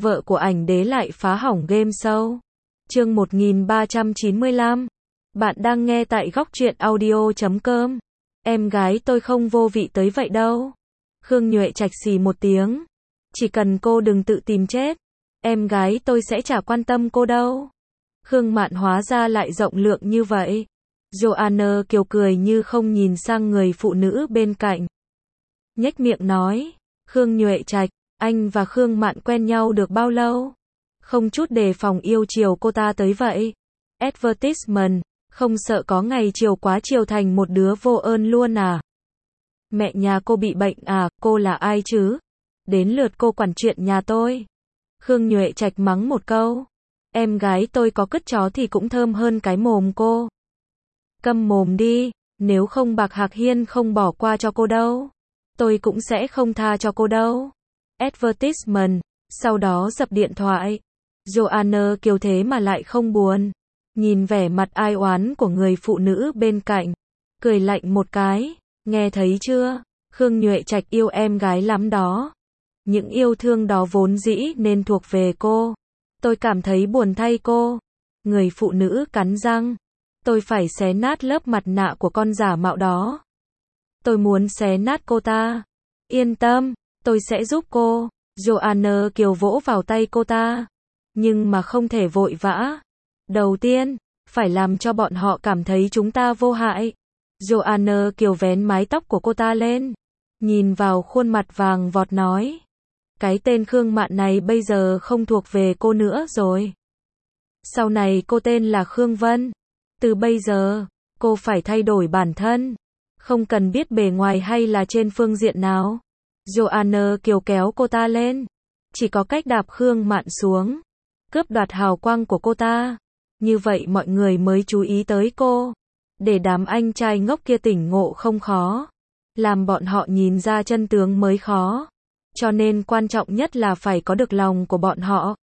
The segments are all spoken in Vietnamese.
vợ của ảnh đế lại phá hỏng game show. Chương 1395. Bạn đang nghe tại góc truyện audio.com. Em gái tôi không vô vị tới vậy đâu. Khương Nhuệ Trạch xì một tiếng. Chỉ cần cô đừng tự tìm chết, em gái tôi sẽ chả quan tâm cô đâu. Khương Mạn hóa ra lại rộng lượng như vậy. Joanna Kiều cười như không nhìn sang người phụ nữ bên cạnh. Nhếch miệng nói, Khương Nhuệ Trạch, anh và Khương Mạn quen nhau được bao lâu? Không chút đề phòng yêu chiều cô ta tới vậy. Advertisement, không sợ có ngày chiều quá chiều thành một đứa vô ơn luôn à? Mẹ nhà cô bị bệnh à, cô là ai chứ? Đến lượt cô quản chuyện nhà tôi. Khương Nhuệ Trạch mắng một câu. Em gái tôi có cứt chó thì cũng thơm hơn cái mồm cô. Câm mồm đi, nếu không Bạc Hạc Hiên không bỏ qua cho cô đâu. Tôi cũng sẽ không tha cho cô đâu. Advertisement, sau đó dập điện thoại. Joanna Kiều thế mà lại không buồn. Nhìn vẻ mặt ai oán của người phụ nữ bên cạnh. Cười lạnh một cái. Nghe thấy chưa? Khương Nhuệ Trạch yêu em gái lắm đó. Những yêu thương đó vốn dĩ nên thuộc về cô. Tôi cảm thấy buồn thay cô. Người phụ nữ cắn răng. Tôi phải xé nát lớp mặt nạ của con giả mạo đó. Tôi muốn xé nát cô ta. Yên tâm, tôi sẽ giúp cô. Joanna Kiều vỗ vào tay cô ta. Nhưng mà không thể vội vã. Đầu tiên, phải làm cho bọn họ cảm thấy chúng ta vô hại. Joanna Kiều vén mái tóc của cô ta lên. Nhìn vào khuôn mặt vàng vọt nói. Cái tên Khương Mạn này bây giờ không thuộc về cô nữa rồi. Sau này cô tên là Khương Vân. Từ bây giờ, cô phải thay đổi bản thân. Không cần biết bề ngoài hay là trên phương diện nào. Joanna Kiều kéo cô ta lên. Chỉ có cách đạp Khương Mạn xuống. Cướp đoạt hào quang của cô ta. Như vậy mọi người mới chú ý tới cô. Để đám anh trai ngốc kia tỉnh ngộ không khó. Làm bọn họ nhìn ra chân tướng mới khó. Cho nên quan trọng nhất là phải có được lòng của bọn họ.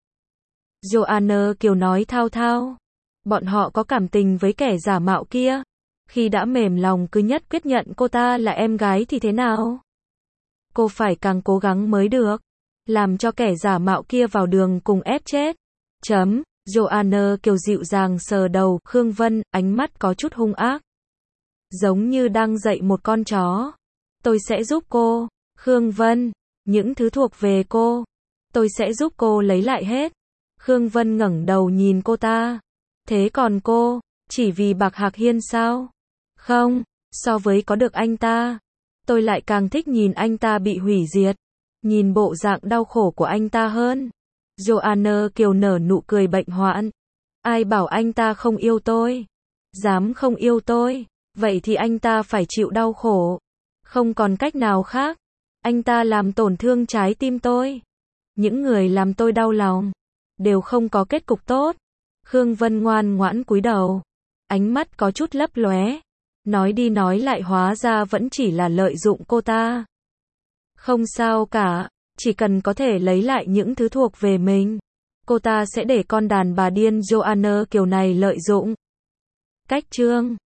Joanna Kiều nói thao thao. Bọn họ có cảm tình với kẻ giả mạo kia. Khi đã mềm lòng cứ nhất quyết nhận cô ta là em gái thì thế nào? Cô phải càng cố gắng mới được. Làm cho kẻ giả mạo kia vào đường cùng ép chết. Chấm. Joanna Kiều dịu dàng sờ đầu Khương Vân, ánh mắt có chút hung ác. Giống như đang dạy một con chó. Tôi sẽ giúp cô, Khương Vân. Những thứ thuộc về cô. Tôi sẽ giúp cô lấy lại hết. Khương Vân ngẩng đầu nhìn cô ta. Thế còn cô, chỉ vì Bạc Hạc Hiên sao? Không, so với có được anh ta, tôi lại càng thích nhìn anh ta bị hủy diệt. Nhìn bộ dạng đau khổ của anh ta hơn. Joanna Kiều nở nụ cười bệnh hoạn. Ai bảo anh ta không yêu tôi? Dám không yêu tôi, vậy thì anh ta phải chịu đau khổ. Không còn cách nào khác. Anh ta làm tổn thương trái tim tôi. Những người làm tôi đau lòng đều không có kết cục tốt. Khương Vân ngoan ngoãn cúi đầu. Ánh mắt có chút lấp lóe. Nói đi nói lại hóa ra vẫn chỉ là lợi dụng cô ta. Không sao cả. Chỉ cần có thể lấy lại những thứ thuộc về mình. Cô ta sẽ để con đàn bà điên Joanna Kiều này lợi dụng. Cách chương